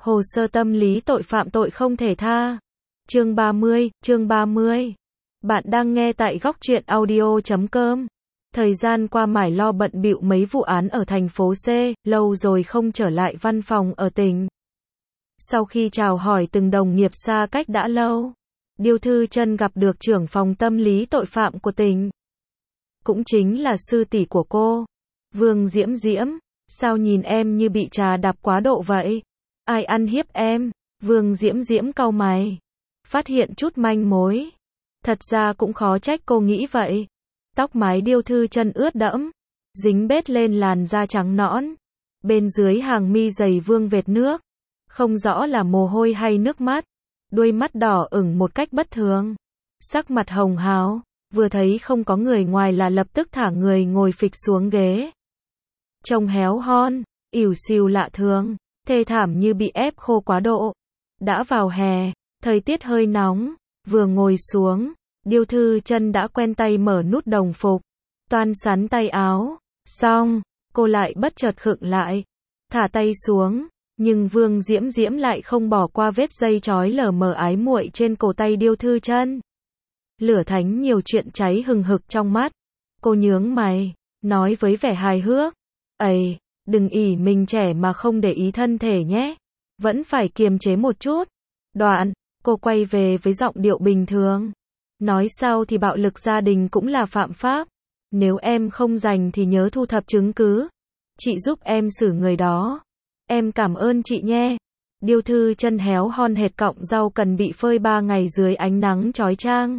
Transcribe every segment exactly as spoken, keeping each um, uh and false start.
Hồ sơ tâm lý tội phạm tội không thể tha. Chương ba mươi, chương ba mươi. Bạn đang nghe tại góc truyện audio chấm com. Thời gian qua mải lo bận bịu mấy vụ án ở thành phố C, lâu rồi không trở lại văn phòng ở tỉnh. Sau khi chào hỏi từng đồng nghiệp xa cách đã lâu, Điêu Thư Chân gặp được trưởng phòng tâm lý tội phạm của tỉnh. Cũng chính là sư tỷ của cô, Vương Diễm Diễm. Sao nhìn em như bị trà đạp quá độ vậy? Ai ăn hiếp em? Vương Diễm Diễm cau mày, phát hiện chút manh mối. Thật ra cũng khó trách cô nghĩ vậy. Tóc mái Điêu Thư Chân ướt đẫm, dính bết lên làn da trắng nõn. Bên dưới hàng mi dày vương vệt nước, không rõ là mồ hôi hay nước mắt. Đuôi mắt đỏ ửng một cách bất thường, sắc mặt hồng hào, vừa thấy không có người ngoài là lập tức thả người ngồi phịch xuống ghế. Trông héo hon, ỉu xìu lạ thường, thê thảm như bị ép khô quá độ. Đã vào hè, thời tiết hơi nóng, vừa ngồi xuống, Điêu Thư Chân đã quen tay mở nút đồng phục, toan sắn tay áo. Xong, cô lại bất chợt khựng lại, thả tay xuống, nhưng Vương Diễm Diễm lại không bỏ qua vết dây trói lờ mờ ái muội trên cổ tay Điêu Thư Chân. Lửa thánh nhiều chuyện cháy hừng hực trong mắt. Cô nhướng mày, nói với vẻ hài hước, "Ầy, đừng ỷ mình trẻ mà không để ý thân thể nhé, vẫn phải kiềm chế một chút." Đoạn, cô quay về với giọng điệu bình thường, nói sau thì bạo lực gia đình cũng là phạm pháp. Nếu em không rành thì nhớ thu thập chứng cứ. Chị giúp em xử người đó. Em cảm ơn chị nhé. Điêu Thư Chân héo hon hệt cọng rau cần bị phơi ba ngày dưới ánh nắng chói chang.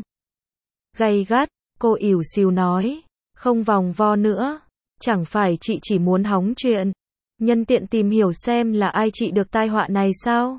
Gay gắt, cô ỉu xìu nói, không vòng vo nữa. Chẳng phải chị chỉ muốn hóng chuyện, nhân tiện tìm hiểu xem là ai trị được tai họa này sao?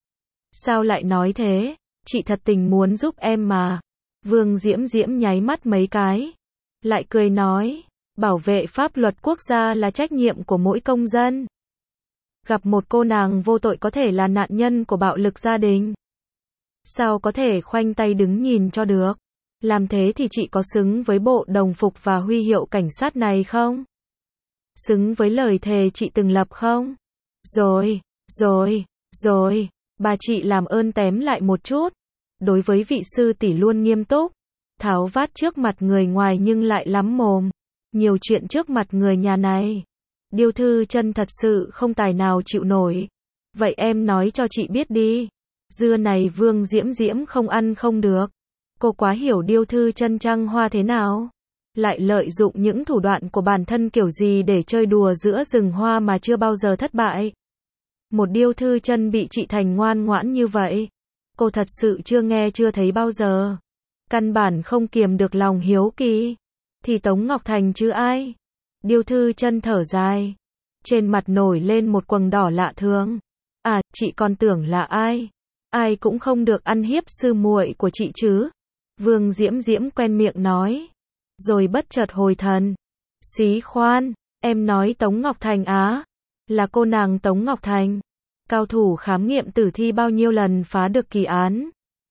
Sao lại nói thế? Chị thật tình muốn giúp em mà. Vương Diễm Diễm nháy mắt mấy cái, lại cười nói, bảo vệ pháp luật quốc gia là trách nhiệm của mỗi công dân. Gặp một cô nàng vô tội có thể là nạn nhân của bạo lực gia đình, sao có thể khoanh tay đứng nhìn cho được? Làm thế thì chị có xứng với bộ đồng phục và huy hiệu cảnh sát này không? Xứng với lời thề chị từng lập không? Rồi, rồi, rồi, bà chị làm ơn tém lại một chút. Đối với vị sư tỷ luôn nghiêm túc, tháo vát trước mặt người ngoài nhưng lại lắm mồm, nhiều chuyện trước mặt người nhà này, Điêu Thư Chân thật sự không tài nào chịu nổi. Vậy em nói cho chị biết đi, dưa này Vương Diễm Diễm không ăn không được. Cô quá hiểu Điêu Thư Chân trăng hoa thế nào, lại lợi dụng những thủ đoạn của bản thân kiểu gì để chơi đùa giữa rừng hoa mà chưa bao giờ thất bại. Một Điêu Thư Chân bị chị thành ngoan ngoãn như vậy, cô thật sự chưa nghe chưa thấy bao giờ. Căn bản không kiềm được lòng hiếu kỳ. Thì Tống Ngọc Thành chứ ai? Điêu Thư Chân thở dài, trên mặt nổi lên một quầng đỏ lạ thường. À, chị còn tưởng là ai? Ai cũng không được ăn hiếp sư muội của chị chứ? Vương Diễm Diễm quen miệng nói, rồi bất chợt hồi thần. Xí khoan, em nói Tống Ngọc Thành á? Là cô nàng Tống Ngọc Thành, cao thủ khám nghiệm tử thi bao nhiêu lần phá được kỳ án.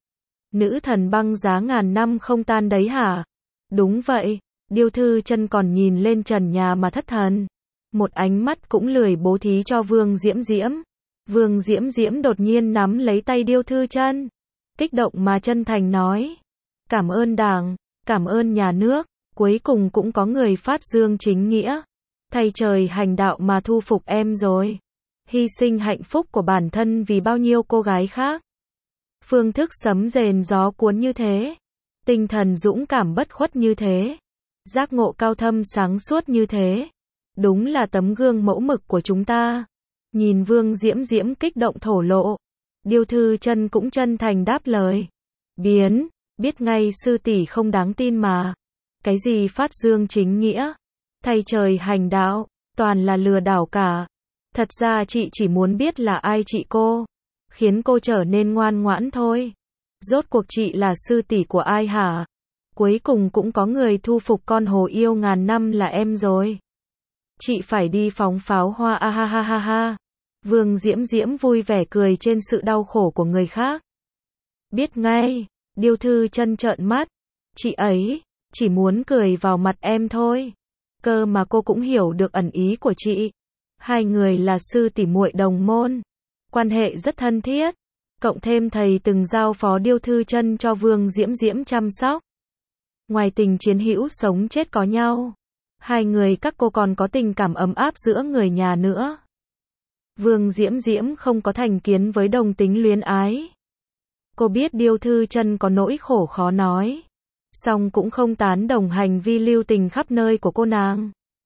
Nữ thần băng giá ngàn năm không tan đấy hả? Đúng vậy. Điêu Thư Chân còn nhìn lên trần nhà mà thất thần, một ánh mắt cũng lười bố thí cho Vương Diễm Diễm. Vương Diễm Diễm đột nhiên nắm lấy tay Điêu Thư Chân, kích động mà chân thành nói, cảm ơn Đảng, cảm ơn nhà nước, cuối cùng cũng có người phát dương chính nghĩa, thay trời hành đạo mà thu phục em rồi. Hy sinh hạnh phúc của bản thân vì bao nhiêu cô gái khác. Phương thức sấm rền gió cuốn như thế, tinh thần dũng cảm bất khuất như thế, giác ngộ cao thâm sáng suốt như thế, đúng là tấm gương mẫu mực của chúng ta. Nhìn Vương Diễm Diễm kích động thổ lộ, Điêu Thư Chân cũng chân thành đáp lời, biến, biết ngay sư tỷ không đáng tin mà. Cái gì phát dương chính nghĩa, thay trời hành đạo, toàn là lừa đảo cả. Thật ra chị chỉ muốn biết là ai trị cô, khiến cô trở nên ngoan ngoãn thôi. Rốt cuộc chị là sư tỷ của ai hả? Cuối cùng cũng có người thu phục con hồ yêu ngàn năm là em rồi. Chị phải đi phóng pháo hoa a ha ha ha ha. Vương Diễm Diễm vui vẻ cười trên sự đau khổ của người khác. Biết ngay, Điêu Thư Chân trợn mắt. Chị ấy chỉ muốn cười vào mặt em thôi. Cơ mà cô cũng hiểu được ẩn ý của chị. Hai người là sư tỷ muội đồng môn, quan hệ rất thân thiết. Cộng thêm thầy từng giao phó Điêu Thư Chân cho Vương Diễm Diễm chăm sóc. Ngoài tình chiến hữu sống chết có nhau, hai người các cô còn có tình cảm ấm áp giữa người nhà nữa. Vương Diễm Diễm không có thành kiến với đồng tính luyến ái. Cô biết Điêu Thư Chân có nỗi khổ khó nói, song cũng không tán đồng hành vi lưu tình khắp nơi của cô nàng.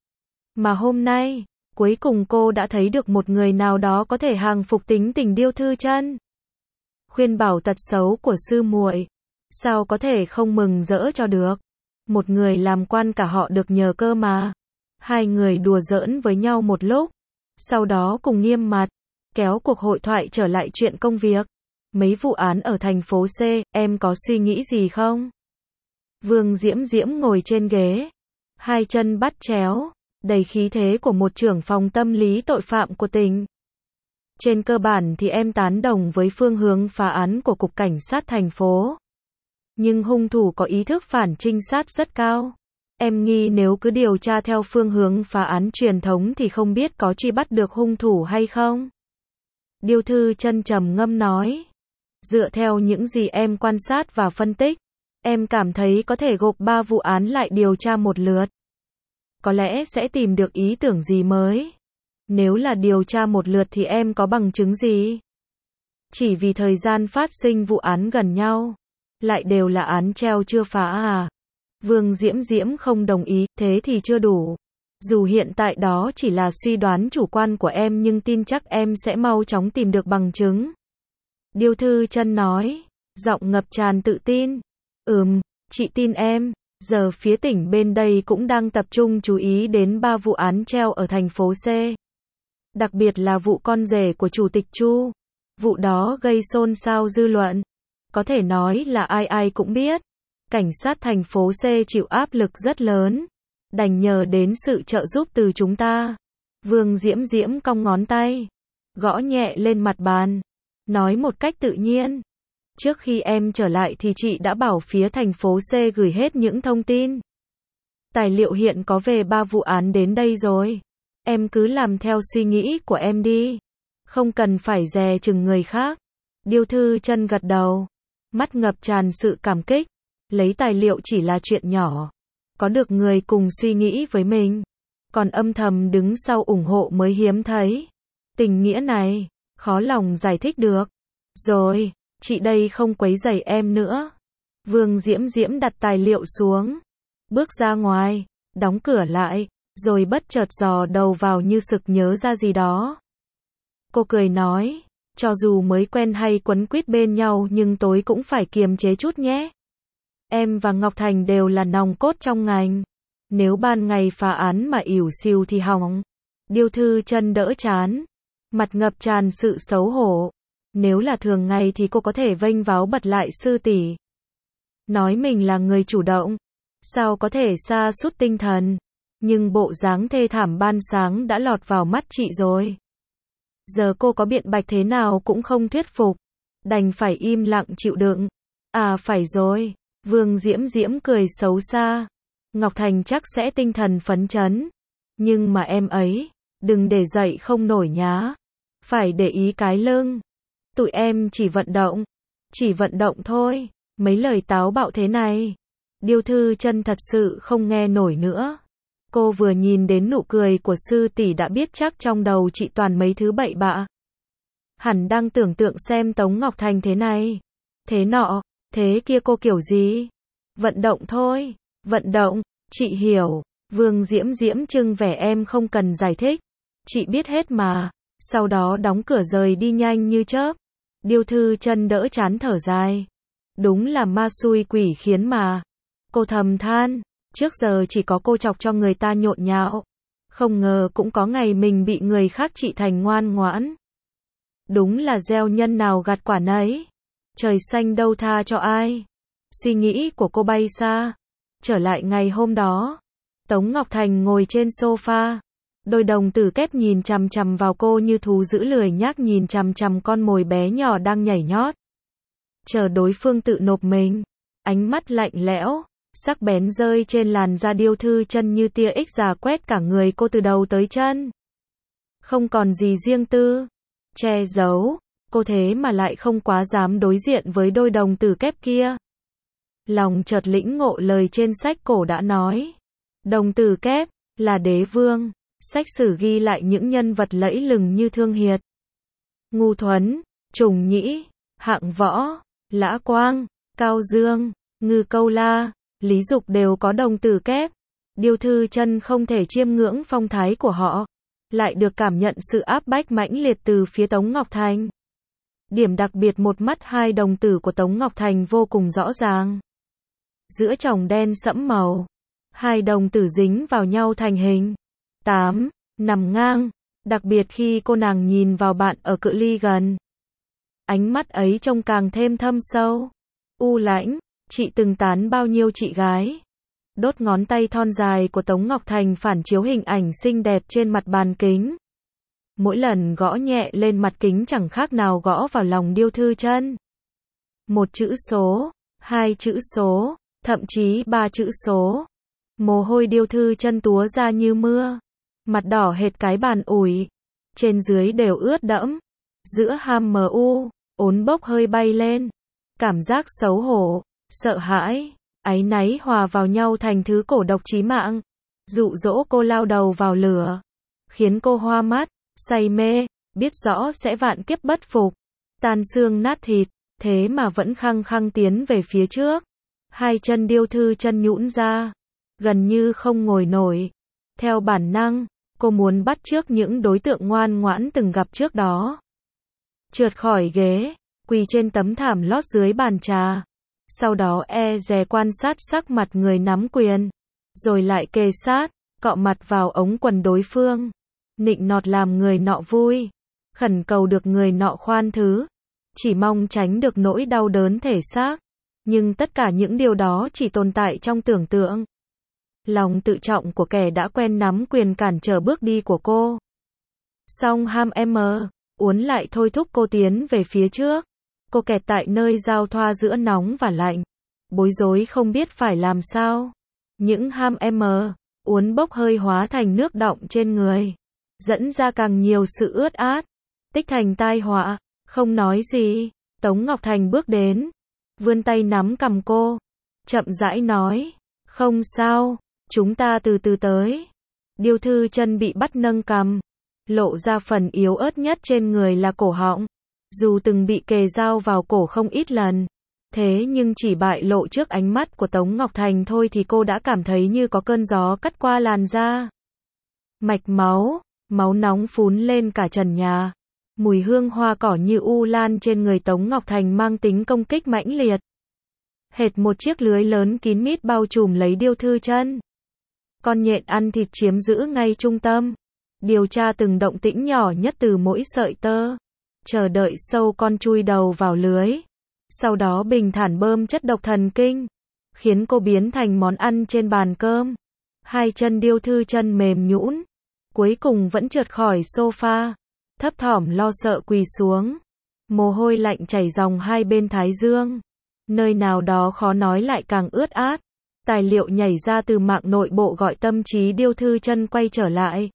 Mà hôm nay, cuối cùng cô đã thấy được một người nào đó có thể hàng phục tính tình Điêu Thư Chân. Khuyên bảo tật xấu của sư muội, sao có thể không mừng rỡ cho được. Một người làm quan cả họ được nhờ cơ mà. Hai người đùa giỡn với nhau một lúc, sau đó cùng nghiêm mặt, kéo cuộc hội thoại trở lại chuyện công việc. Mấy vụ án ở thành phố C, em có suy nghĩ gì không? Vương Diễm Diễm ngồi trên ghế, hai chân bắt chéo, đầy khí thế của một trưởng phòng tâm lý tội phạm của tỉnh. Trên cơ bản thì em tán đồng với phương hướng phá án của Cục Cảnh sát thành phố. Nhưng hung thủ có ý thức phản trinh sát rất cao. Em nghi nếu cứ điều tra theo phương hướng phá án truyền thống thì không biết có truy bắt được hung thủ hay không. Điêu Thư Chân trầm ngâm nói. Dựa theo những gì em quan sát và phân tích, em cảm thấy có thể gộp ba vụ án lại điều tra một lượt. Có lẽ sẽ tìm được ý tưởng gì mới. Nếu là điều tra một lượt thì em có bằng chứng gì? Chỉ vì thời gian phát sinh vụ án gần nhau, lại đều là án treo chưa phá à? Vương Diễm Diễm không đồng ý, thế thì chưa đủ. Dù hiện tại đó chỉ là suy đoán chủ quan của em nhưng tin chắc em sẽ mau chóng tìm được bằng chứng. Điêu Thư Chân nói, giọng ngập tràn tự tin. Ừm, chị tin em. Giờ phía tỉnh bên đây cũng đang tập trung chú ý đến ba vụ án treo ở thành phố C. Đặc biệt là vụ con rể của Chủ tịch Chu. Vụ đó gây xôn xao dư luận. Có thể nói là ai ai cũng biết. Cảnh sát thành phố C chịu áp lực rất lớn. Đành nhờ đến sự trợ giúp từ chúng ta. Vương Diễm Diễm cong ngón tay, gõ nhẹ lên mặt bàn, nói một cách tự nhiên. Trước khi em trở lại thì chị đã bảo phía thành phố C gửi hết những thông tin. Tài liệu hiện có về ba vụ án đến đây rồi. Em cứ làm theo suy nghĩ của em đi. Không cần phải dè chừng người khác. Điêu Thư Chân gật đầu, mắt ngập tràn sự cảm kích. Lấy tài liệu chỉ là chuyện nhỏ. Có được người cùng suy nghĩ với mình, còn âm thầm đứng sau ủng hộ mới hiếm thấy. Tình nghĩa này, khó lòng giải thích được. Rồi, chị đây không quấy rầy em nữa. Vương Diễm Diễm đặt tài liệu xuống, bước ra ngoài, đóng cửa lại, rồi bất chợt dò đầu vào như sực nhớ ra gì đó. Cô cười nói, cho dù mới quen hay quấn quýt bên nhau nhưng tối cũng phải kiềm chế chút nhé. Em và Ngọc Thành đều là nòng cốt trong ngành. Nếu ban ngày phá án mà ỉu xìu thì hỏng. Điêu Thư Chân đỡ chán, mặt ngập tràn sự xấu hổ. Nếu là thường ngày thì cô có thể vênh váo bật lại sư tỷ. Nói mình là người chủ động. Sao có thể sa sút tinh thần. Nhưng bộ dáng thê thảm ban sáng đã lọt vào mắt chị rồi. Giờ cô có biện bạch thế nào cũng không thuyết phục. Đành phải im lặng chịu đựng. À phải rồi. Vương Diễm Diễm cười xấu xa. Ngọc Thành chắc sẽ tinh thần phấn chấn. Nhưng mà em ấy, đừng để dậy không nổi nhá. Phải để ý cái lưng. Tụi em chỉ vận động. Chỉ vận động thôi. Mấy lời táo bạo thế này. Điêu Thư Chân thật sự không nghe nổi nữa. Cô vừa nhìn đến nụ cười của sư tỷ đã biết chắc trong đầu chị toàn mấy thứ bậy bạ. Hẳn đang tưởng tượng xem Tống Ngọc Thành thế này, thế nọ, thế kia cô kiểu gì. Vận động thôi. Vận động. Chị hiểu. Vương Diễm Diễm trưng vẻ em không cần giải thích. Chị biết hết mà. Sau đó đóng cửa rời đi nhanh như chớp. Điêu Thư Chân đỡ chán thở dài. Đúng là ma xui quỷ khiến mà. Cô thầm than. Trước giờ chỉ có cô chọc cho người ta nhộn nhạo. Không ngờ cũng có ngày mình bị người khác trị thành ngoan ngoãn. Đúng là gieo nhân nào gặt quả nấy. Trời xanh đâu tha cho ai. Suy nghĩ của cô bay xa. Trở lại ngày hôm đó. Tống Ngọc Thành ngồi trên sofa. Đôi đồng tử kép nhìn chằm chằm vào cô như thú dữ lười nhác nhìn chằm chằm con mồi bé nhỏ đang nhảy nhót. Chờ đối phương tự nộp mình. Ánh mắt lạnh lẽo, sắc bén rơi trên làn da Điêu Thư Chân như tia ích già quét cả người cô từ đầu tới chân. Không còn gì riêng tư. che giấu, cô thế mà lại không quá dám đối diện với đôi đồng tử kép kia. Lòng chợt lĩnh ngộ lời trên sách cổ đã nói. Đồng tử kép là đế vương, sách sử ghi lại những nhân vật lẫy lừng như Thương Hiệt, Ngu Thuấn, Trùng Nhĩ, Hạng Võ, Lã Quang, Cao Dương, Ngư Câu La, Lý Dục đều có đồng tử kép. Điêu Thư Chân không thể chiêm ngưỡng phong thái của họ, lại được cảm nhận sự áp bách mãnh liệt từ phía Tống Ngọc Thành. Điểm đặc biệt một mắt hai đồng tử của Tống Ngọc Thành vô cùng rõ ràng. Giữa tròng đen sẫm màu, hai đồng tử dính vào nhau thành hình tám, nằm ngang, đặc biệt khi cô nàng nhìn vào bạn ở cự ly gần. Ánh mắt ấy trông càng thêm thâm sâu, u lãnh, chị từng tán bao nhiêu chị gái. Đốt ngón tay thon dài của Tống Ngọc Thành phản chiếu hình ảnh xinh đẹp trên mặt bàn kính. Mỗi lần gõ nhẹ lên mặt kính chẳng khác nào gõ vào lòng Điêu Thư Chân. Một chữ số, hai chữ số, thậm chí ba chữ số. Mồ hôi Điêu Thư Chân túa ra như mưa, mặt đỏ hệt cái bàn ủi, trên dưới đều ướt đẫm. Giữa ham mờ u, ốn bốc hơi bay lên. Cảm giác xấu hổ, sợ hãi, áy náy hòa vào nhau thành thứ cổ độc chí mạng, dụ dỗ cô lao đầu vào lửa, khiến cô hoa mắt, say mê, biết rõ sẽ vạn kiếp bất phục, tan xương nát thịt, thế mà vẫn khăng khăng tiến về phía trước. Hai chân Điêu Thư Chân nhũn ra, gần như không ngồi nổi. Theo bản năng, cô muốn bắt chước những đối tượng ngoan ngoãn từng gặp trước đó. Trượt khỏi ghế, quỳ trên tấm thảm lót dưới bàn trà. Sau đó e dè quan sát sắc mặt người nắm quyền, rồi lại kề sát, cọ mặt vào ống quần đối phương, nịnh nọt làm người nọ vui, khẩn cầu được người nọ khoan thứ, chỉ mong tránh được nỗi đau đớn thể xác. Nhưng tất cả những điều đó chỉ tồn tại trong tưởng tượng. Lòng tự trọng của kẻ đã quen nắm quyền cản trở bước đi của cô. Song ham em uốn lại thôi thúc cô tiến về phía trước. Cô kẹt tại nơi giao thoa giữa nóng và lạnh, bối rối không biết phải làm sao. Những ham em uốn bốc hơi hóa thành nước đọng trên người, dẫn ra càng nhiều sự ướt át, tích thành tai họa. Không nói gì, Tống Ngọc Thành bước đến, vươn tay nắm cằm cô, chậm rãi nói, không sao, chúng ta từ từ tới. Điêu Thư Chân bị bắt nâng cằm, lộ ra phần yếu ớt nhất trên người là cổ họng. Dù từng bị kề dao vào cổ không ít lần, thế nhưng chỉ bại lộ trước ánh mắt của Tống Ngọc Thành thôi thì cô đã cảm thấy như có cơn gió cắt qua làn da. Mạch máu, máu nóng phún lên cả trần nhà. Mùi hương hoa cỏ như u lan trên người Tống Ngọc Thành mang tính công kích mãnh liệt. Hệt một chiếc lưới lớn kín mít bao trùm lấy Điêu Thư Chân. Con nhện ăn thịt chiếm giữ ngay trung tâm, điều tra từng động tĩnh nhỏ nhất từ mỗi sợi tơ, chờ đợi sâu con chui đầu vào lưới, sau đó bình thản bơm chất độc thần kinh, khiến cô biến thành món ăn trên bàn cơm. Hai chân Điêu Thư Chân mềm nhũn, cuối cùng vẫn trượt khỏi sofa, thấp thỏm lo sợ quỳ xuống. Mồ hôi lạnh chảy ròng hai bên thái dương, nơi nào đó khó nói lại càng ướt át. Tài liệu nhảy ra từ mạng nội bộ gọi tâm trí Điêu Thư Chân quay trở lại.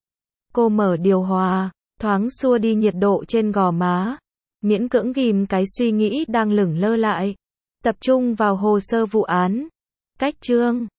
Cô mở điều hòa, thoáng xua đi nhiệt độ trên gò má, miễn cưỡng ghim cái suy nghĩ đang lửng lơ lại, tập trung vào hồ sơ vụ án. Cách chương